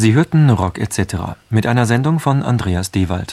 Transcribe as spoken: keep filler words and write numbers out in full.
Sie hörten Rock et cetera mit einer Sendung von Andreas Dewald.